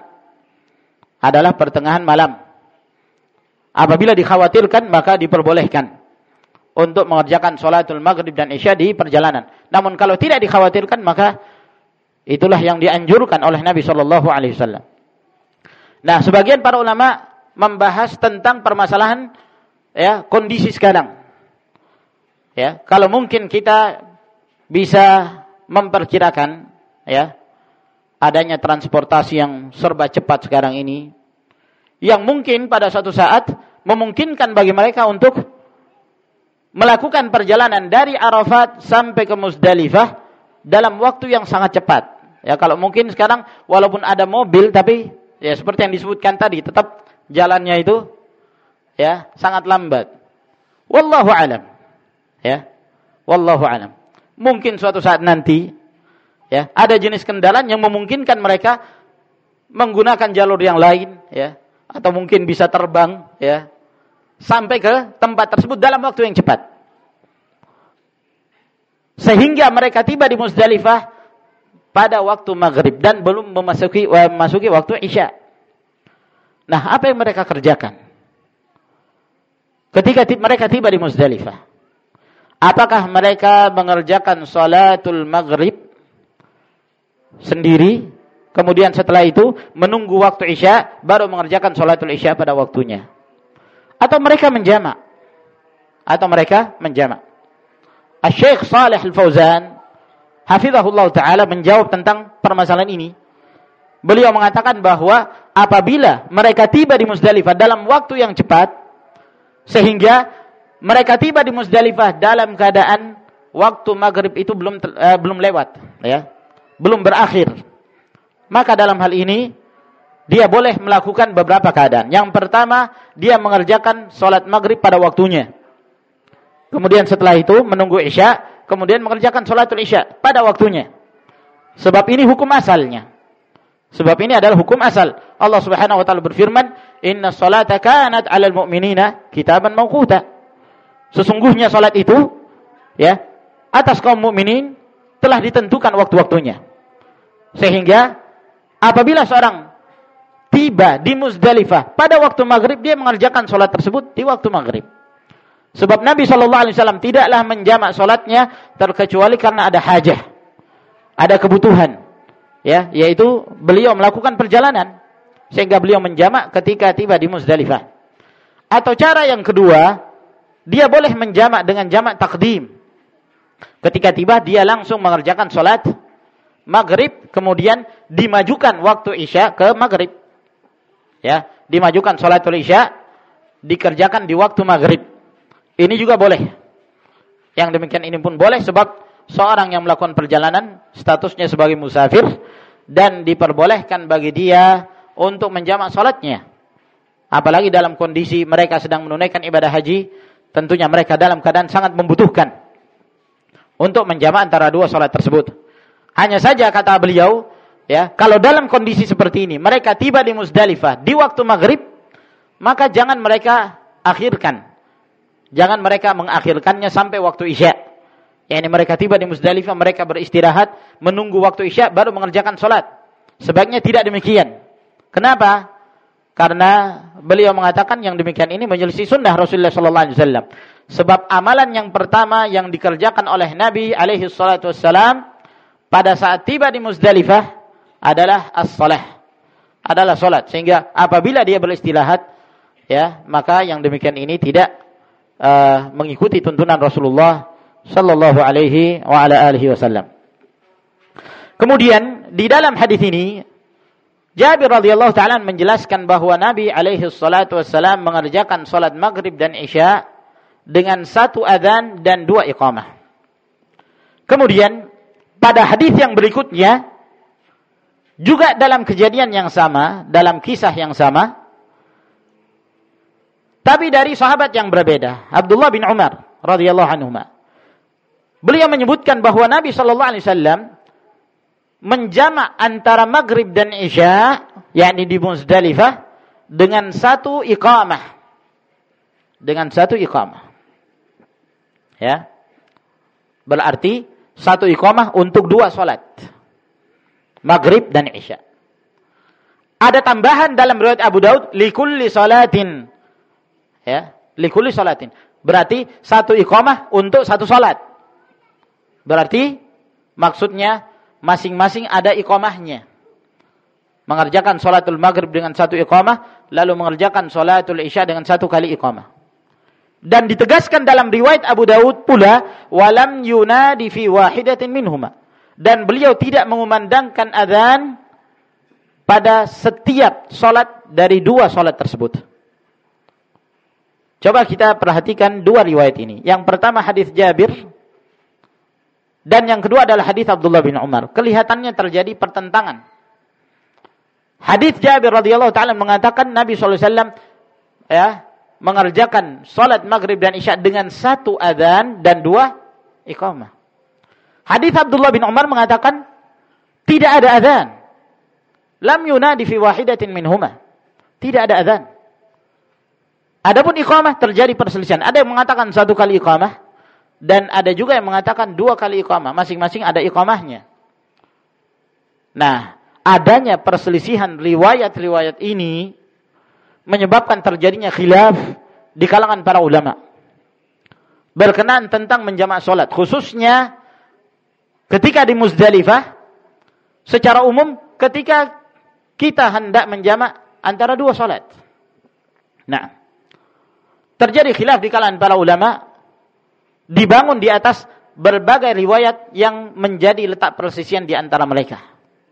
Apabila dikhawatirkan maka diperbolehkan untuk mengerjakan salatul maghrib dan isya di perjalanan. Namun kalau tidak dikhawatirkan maka itulah yang dianjurkan oleh Nabi sallallahu alaihi wasallam. Nah, sebagian para ulama membahas tentang permasalahan, ya, kondisi sekarang. Ya, kalau mungkin kita bisa memperkirakan, ya, adanya transportasi yang serba cepat sekarang ini, yang mungkin pada suatu saat memungkinkan bagi mereka untuk melakukan perjalanan dari Arafat sampai ke Muzdalifah dalam waktu yang sangat cepat. Ya, kalau mungkin sekarang walaupun ada mobil, tapi ya seperti yang disebutkan tadi, tetap jalannya itu ya sangat lambat. Wallahu alam. Ya. Wallahu alam. Mungkin suatu saat nanti ya, ada jenis kendaraan yang memungkinkan mereka menggunakan jalur yang lain ya, atau mungkin bisa terbang ya sampai ke tempat tersebut dalam waktu yang cepat. Sehingga mereka tiba di Muzdalifah pada waktu maghrib dan belum memasuki waktu isya. Nah, apa yang mereka kerjakan ketika mereka tiba di Muzdalifah? Apakah mereka mengerjakan salatul maghrib sendiri, kemudian setelah itu menunggu waktu isya baru mengerjakan salatul isya pada waktunya? Atau mereka menjamak? Asy-Syaikh Shalih Al-Fauzan hafizahullah taala menjawab tentang permasalahan ini. Beliau mengatakan bahwa apabila mereka tiba di Muzdalifah dalam waktu yang cepat, sehingga mereka tiba di Muzdalifah dalam keadaan waktu maghrib itu belum lewat, ya, belum berakhir, maka dalam hal ini dia boleh melakukan beberapa keadaan. Yang pertama, dia mengerjakan sholat maghrib pada waktunya. Kemudian setelah itu menunggu isya, kemudian mengerjakan sholatul isya pada waktunya. Sebab ini hukum asalnya. Sebab ini adalah hukum asal. Allah Subhanahu wa taala berfirman, "Inna sholata kanat 'alal mu'minina kitaban mawquta." Sesungguhnya salat itu ya, atas kaum mukminin telah ditentukan waktu-waktunya. Sehingga apabila seorang tiba di Muzdalifah pada waktu maghrib, dia mengerjakan salat tersebut di waktu maghrib. Sebab Nabi SAW tidaklah menjamak salatnya terkecuali karena ada hajah, ada kebutuhan, ya, yaitu beliau melakukan perjalanan, sehingga beliau menjamak ketika tiba di Muzdalifah. Atau cara yang kedua, dia boleh menjamak dengan jamak takdim. Ketika tiba dia langsung mengerjakan salat maghrib, kemudian dimajukan waktu isya ke maghrib. Ya, dimajukan salatul isya, dikerjakan di waktu maghrib. Ini juga boleh. Yang demikian ini pun boleh, sebab seorang yang melakukan perjalanan statusnya sebagai musafir dan diperbolehkan bagi dia untuk menjamak salatnya. Apalagi dalam kondisi mereka sedang menunaikan ibadah haji, tentunya mereka dalam keadaan sangat membutuhkan untuk menjamak antara dua salat tersebut. Hanya saja kata beliau, ya, kalau dalam kondisi seperti ini mereka tiba di Muzdalifah di waktu maghrib, maka jangan mereka akhirkan. Jangan mereka mengakhirkannya sampai waktu isya. Yani mereka tiba di Muzdalifah, mereka beristirahat, menunggu waktu isya baru mengerjakan salat. Sebaiknya tidak demikian. Kenapa? Karena beliau mengatakan yang demikian ini menyelisih sunnah Rasulullah SAW. Sebab amalan yang pertama yang dikerjakan oleh Nabi alaihi salatu wassalam pada saat tiba di Muzdalifah adalah as-salah, adalah salat. Sehingga apabila dia beristirahat, ya, maka yang demikian ini tidak mengikuti tuntunan Rasulullah sallallahu alaihi wa ala alihi wasallam. Kemudian di dalam hadis ini Jabir radhiyallahu taala menjelaskan bahwa Nabi alaihi salatu wassalam mengerjakan salat maghrib dan isya dengan satu adzan dan dua iqamah. Kemudian pada hadis yang berikutnya juga dalam kejadian yang sama, dalam kisah yang sama, tapi dari sahabat yang berbeda, Abdullah bin Umar radhiyallahu anhuma. Beliau menyebutkan bahwa Nabi sallallahu alaihi wasallam menjamak antara maghrib dan isya, yakni di Muzdalifah, dengan satu iqamah. Dengan satu iqamah. Ya. Berarti satu iqamah untuk dua salat. Maghrib dan isya. Ada tambahan dalam riwayat Abu Daud, likulli salatin. Ya, likulli salatin. Berarti satu iqamah untuk satu salat. Berarti maksudnya masing-masing ada iqamahnya. Mengerjakan salatul maghrib dengan satu iqamah, lalu mengerjakan salatul isya dengan satu kali iqamah. Dan ditegaskan dalam riwayat Abu Daud pula, walam yunadi fi wahidatin minhuma. Dan beliau tidak mengumandangkan adzan pada setiap salat dari dua salat tersebut. Coba kita perhatikan dua riwayat ini. Yang pertama hadis Jabir dan yang kedua adalah hadis Abdullah bin Umar. Kelihatannya terjadi pertentangan. Hadis Jabir radhiyallahu taala mengatakan Nabi sallallahu alaihi wasallam mengerjakan salat maghrib dan isya dengan satu adzan dan dua iqamah. Hadis Abdullah bin Umar mengatakan tidak ada adzan. Lam yunadi fi wahidatin minhuma. Tidak ada adzan. Adapun iqamah terjadi perselisihan. Ada yang mengatakan satu kali iqamah dan ada juga yang mengatakan dua kali iqamah. Masing-masing ada iqamahnya. Nah, adanya perselisihan riwayat-riwayat ini menyebabkan terjadinya khilaf di kalangan para ulama berkenaan tentang menjamak salat, khususnya ketika di Muzdalifah. Secara umum ketika kita hendak menjamak antara dua salat. Nah, terjadi khilaf di kalangan para ulama, dibangun di atas berbagai riwayat yang menjadi letak perselisihan di antara mereka.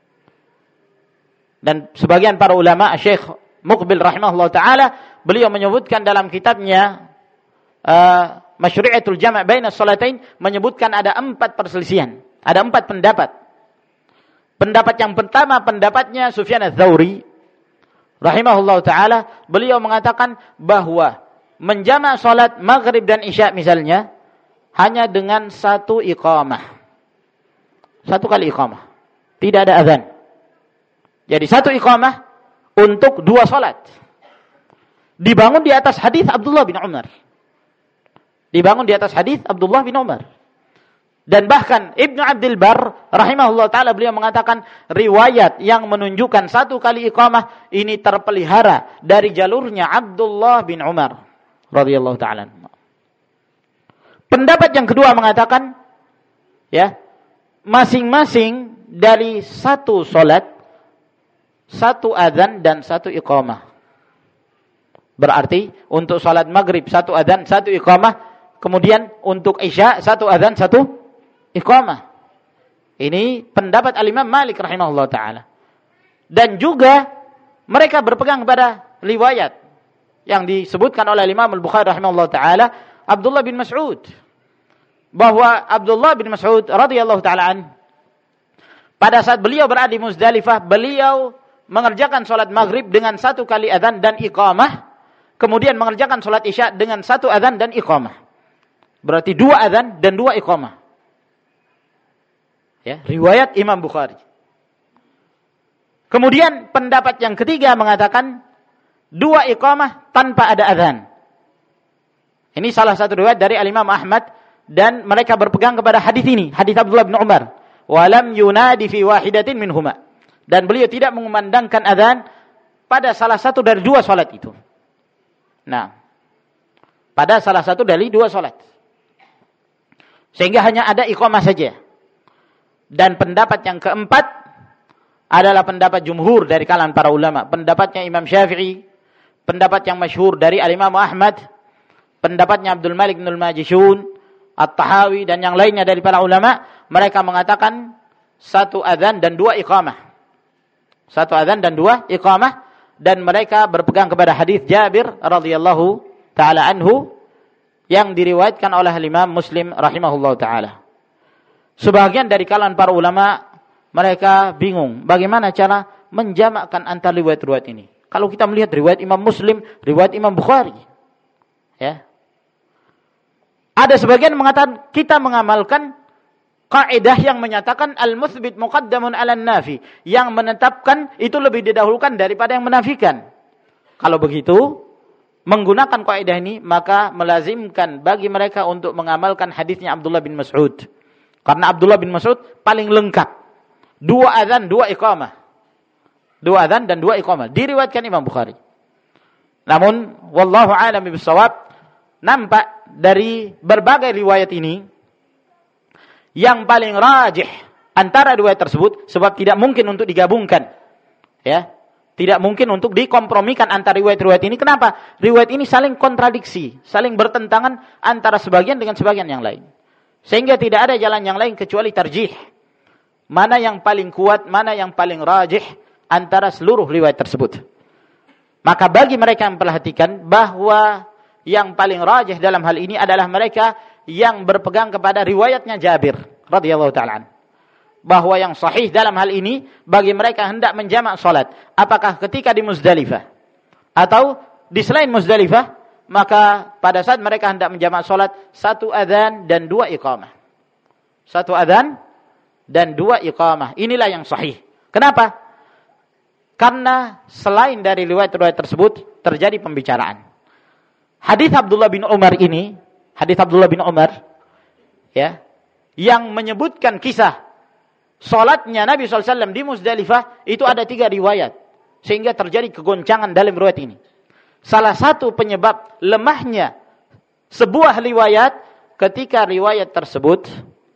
Dan sebagian para ulama, Syekh Muqbil rahimahullah ta'ala, beliau menyebutkan dalam kitabnya Masyru'iyatul Jama' Baina Shalatain, menyebutkan ada 4 perselisihan, ada 4 pendapat. Pendapat yang pertama, pendapatnya Sufyan ats-Tsauri rahimahullah ta'ala, beliau mengatakan bahwa menjamak salat maghrib dan isya misalnya hanya dengan satu iqamah. Satu kali iqamah. Tidak ada azan. Jadi satu iqamah untuk dua salat. Dibangun di atas hadis Abdullah bin Umar. Dibangun di atas hadis Abdullah bin Umar. Dan bahkan Ibnu Abdul Bar rahimahullah ta'ala beliau mengatakan riwayat yang menunjukkan satu kali iqamah ini terpelihara dari jalurnya Abdullah bin Umar radhiyallahu ta'ala. Pendapat yang kedua mengatakan masing-masing dari satu salat satu adzan dan satu iqamah. Berarti untuk salat maghrib satu adzan satu iqamah, kemudian untuk isya satu adzan satu iqamah. Ini pendapat al-Imam Malik rahimahullah ta'ala. Dan juga mereka berpegang kepada riwayat yang disebutkan oleh Imam Al-Bukhari rahimahullah ta'ala, Abdullah bin Mas'ud, bahwa Abdullah bin Mas'ud radhiyallahu ta'ala an, pada saat beliau berada di Muzdalifah, beliau mengerjakan salat maghrib dengan satu kali adzan dan iqamah, kemudian mengerjakan salat isya dengan satu adzan dan iqamah. Berarti dua adzan dan dua iqamah. Ya, riwayat Imam Bukhari. Kemudian pendapat yang ketiga mengatakan dua iqamah tanpa ada adzan. Ini salah satu riwayat dari Al-Imam Ahmad dan mereka berpegang kepada hadis ini, hadis Abdullah bin Umar. Walam yunadi fi wahidatin minhuma. Dan beliau tidak mengumandangkan adzan pada salah satu dari dua salat itu. Nah, pada salah satu dari dua salat. Sehingga hanya ada iqamah saja. Dan pendapat yang keempat adalah pendapat jumhur dari kalangan para ulama. Pendapatnya Imam Syafi'i, pendapat yang masyhur dari Al-Imam Ahmad, pendapatnya Abdul Malik bin Al-Majishun, At-Tahawi dan yang lainnya dari para ulama, mereka mengatakan satu adzan dan dua iqamah. Satu adzan dan dua iqamah, dan mereka berpegang kepada hadis Jabir radhiyallahu taala anhu yang diriwayatkan oleh Imam Muslim rahimahullahu taala. Sebagian dari kalangan para ulama mereka bingung bagaimana cara menjamakkan antara riwayat-riwayat ini. Kalau kita melihat riwayat Imam Muslim, riwayat Imam Bukhari, ya. Ada sebagian mengatakan kita mengamalkan kaidah yang menyatakan al-mutsbit muqaddamun 'alan nafi, yang menetapkan itu lebih didahulukan daripada yang menafikan. Kalau begitu, menggunakan kaidah ini maka melazimkan bagi mereka untuk mengamalkan hadisnya Abdullah bin Mas'ud. Karena Abdullah bin Mas'ud paling lengkap. Dua adzan, dua iqamah. Dua adzan dan dua iqamah. Diriwayatkan Imam Bukhari. Namun wallahu a'lam bishawab, nampak dari berbagai riwayat ini yang paling rajih antara riwayat tersebut, sebab tidak mungkin untuk digabungkan. Ya. Tidak mungkin untuk dikompromikan antara riwayat-riwayat ini. Kenapa? Riwayat ini saling kontradiksi, saling bertentangan antara sebagian dengan sebagian yang lain. Sehingga tidak ada jalan yang lain kecuali tarjih. Mana yang paling kuat, mana yang paling rajih antara seluruh riwayat tersebut. Maka bagi mereka yang memperhatikan bahwa yang paling rajih dalam hal ini adalah mereka yang berpegang kepada riwayatnya Jabir radhiyallahu ta'ala anhu. Bahwa yang sahih dalam hal ini bagi mereka hendak menjamak salat, apakah ketika di Muzdalifah atau di selain Muzdalifah, maka pada saat mereka hendak menjamak salat, 1 adzan dan 2 iqamah. 1 adzan dan 2 iqamah. Inilah yang sahih. Kenapa? Karena selain dari riwayat-riwayat tersebut terjadi pembicaraan. Hadis Abdullah bin Umar ini, hadis Abdullah bin Umar ya, yang menyebutkan kisah salatnya Nabi SAW di Muzdalifah, itu ada 3 riwayat. Sehingga terjadi kegoncangan dalam riwayat ini. Salah satu penyebab lemahnya sebuah riwayat ketika riwayat tersebut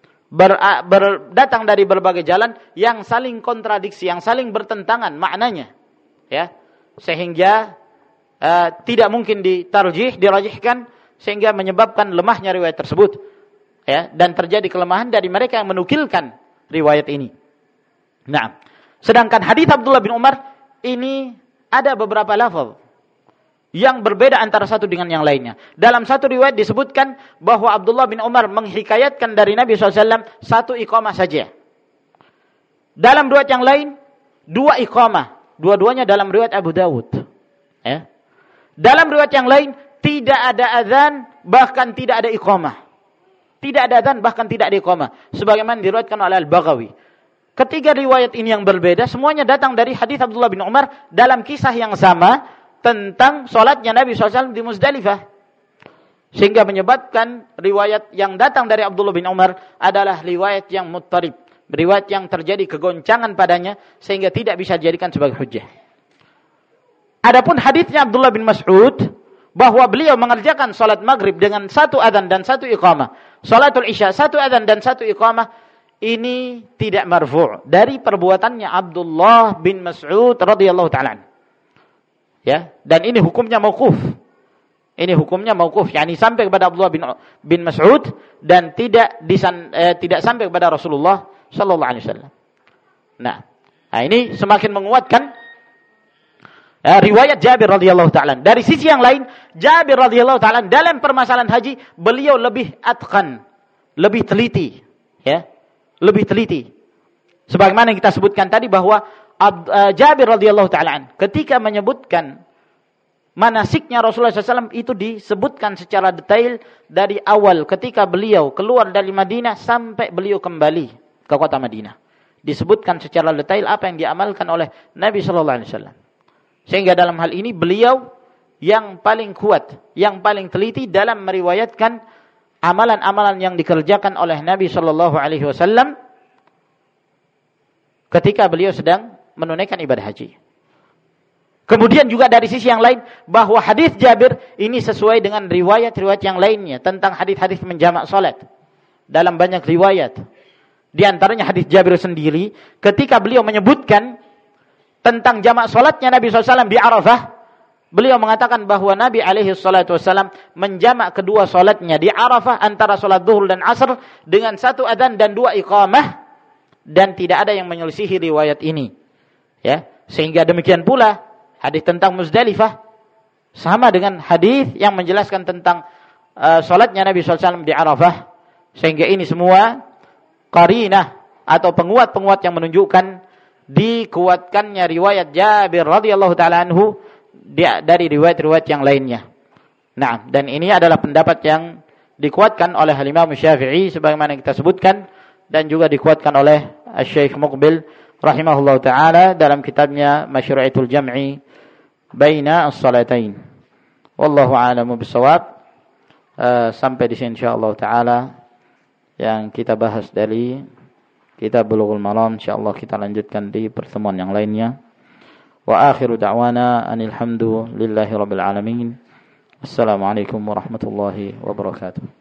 datang dari berbagai jalan yang saling kontradiksi, yang saling bertentangan maknanya, ya, sehingga tidak mungkin dirajihkan, sehingga menyebabkan lemahnya riwayat tersebut, ya, dan terjadi kelemahan dari mereka yang menukilkan riwayat ini. Nah, sedangkan hadis Abdullah bin Umar ini ada beberapa lafaz yang berbeda antara satu dengan yang lainnya. Dalam satu riwayat disebutkan bahwa Abdullah bin Umar menghikayatkan dari Nabi SAW 1 iqamah saja. Dalam riwayat yang lain 2 iqamah. Dua-duanya dalam riwayat Abu Dawud. Ya. Dalam riwayat yang lain tidak ada azan, bahkan tidak ada iqamah. Tidak ada azan, bahkan tidak ada iqamah. Sebagaimana diriwayatkan oleh Al-Baghawi. Ketiga riwayat ini yang berbeda, semuanya datang dari hadis Abdullah bin Umar dalam kisah yang sama tentang salatnya Nabi SAW di Muzdalifah. Sehingga menyebabkan riwayat yang datang dari Abdullah bin Umar adalah riwayat yang muttarib, riwayat yang terjadi kegoncangan padanya sehingga tidak bisa dijadikan sebagai hujjah. Adapun hadisnya Abdullah bin Mas'ud bahwa beliau mengerjakan salat maghrib dengan 1 adzan dan 1 iqamah, salatul isya 1 adzan dan 1 iqamah, ini tidak marfu' dari perbuatannya Abdullah bin Mas'ud radhiyallahu ta'ala. Ya, dan ini hukumnya mauquf. Ini hukumnya mauquf, yakni sampai kepada Abdullah bin Mas'ud dan tidak sampai kepada Rasulullah sallallahu alaihi wasallam. Nah, ini semakin menguatkan riwayat Jabir radhiyallahu ta'ala. Dari sisi yang lain, Jabir radhiyallahu ta'ala dalam permasalahan haji beliau lebih atqan, lebih teliti, ya. Lebih teliti. Sebagaimana yang kita sebutkan tadi bahwa Jabir radhiyallahu ta'ala ketika menyebutkan manasiknya Rasulullah SAW itu disebutkan secara detail dari awal ketika beliau keluar dari Madinah sampai beliau kembali ke kota Madinah. Disebutkan secara detail apa yang diamalkan oleh Nabi sallallahu alaihi wasallam. Sehingga dalam hal ini beliau yang paling kuat, yang paling teliti dalam meriwayatkan amalan-amalan yang dikerjakan oleh Nabi sallallahu alaihi wasallam ketika beliau sedang menunaikan ibadah haji. Kemudian juga dari sisi yang lain bahwa hadis Jabir ini sesuai dengan riwayat-riwayat yang lainnya tentang hadis-hadis menjamak salat. Dalam banyak riwayat. Di antaranya hadis Jabir sendiri ketika beliau menyebutkan tentang jamak salatnya Nabi SAW di Arafah, beliau mengatakan bahwa Nabi alaihi salatu wasallam menjamak kedua salatnya di Arafah antara salat zuhur dan asar dengan 1 adzan dan 2 iqamah, dan tidak ada yang menyelisihi riwayat ini. Ya, sehingga demikian pula hadis tentang Muzdalifah sama dengan hadis yang menjelaskan tentang salatnya Nabi SAW di Arafah. Sehingga ini semua qarinah atau penguat-penguat yang menunjukkan dikuatkannya riwayat Jabir radhiyallahu ta'ala anhu dari riwayat-riwayat yang lainnya. Nah, dan ini adalah pendapat yang dikuatkan oleh Imam Syafi'i sebagaimana yang kita sebutkan, dan juga dikuatkan oleh Syekh Muqbil rahimahullah ta'ala dalam kitabnya Masyru'iyatul Jam'i Baina As-Salatain. Wallahu a'lamu bissawab. Sampai di sini insyaallah ta'ala yang kita bahas dari kitab Bulughul Maram. Insyaallah kita lanjutkan di pertemuan yang lainnya. Wa akhiru da'wana anil hamdu lillahi rabbil alamin. Assalamualaikum warahmatullahi wabarakatuh.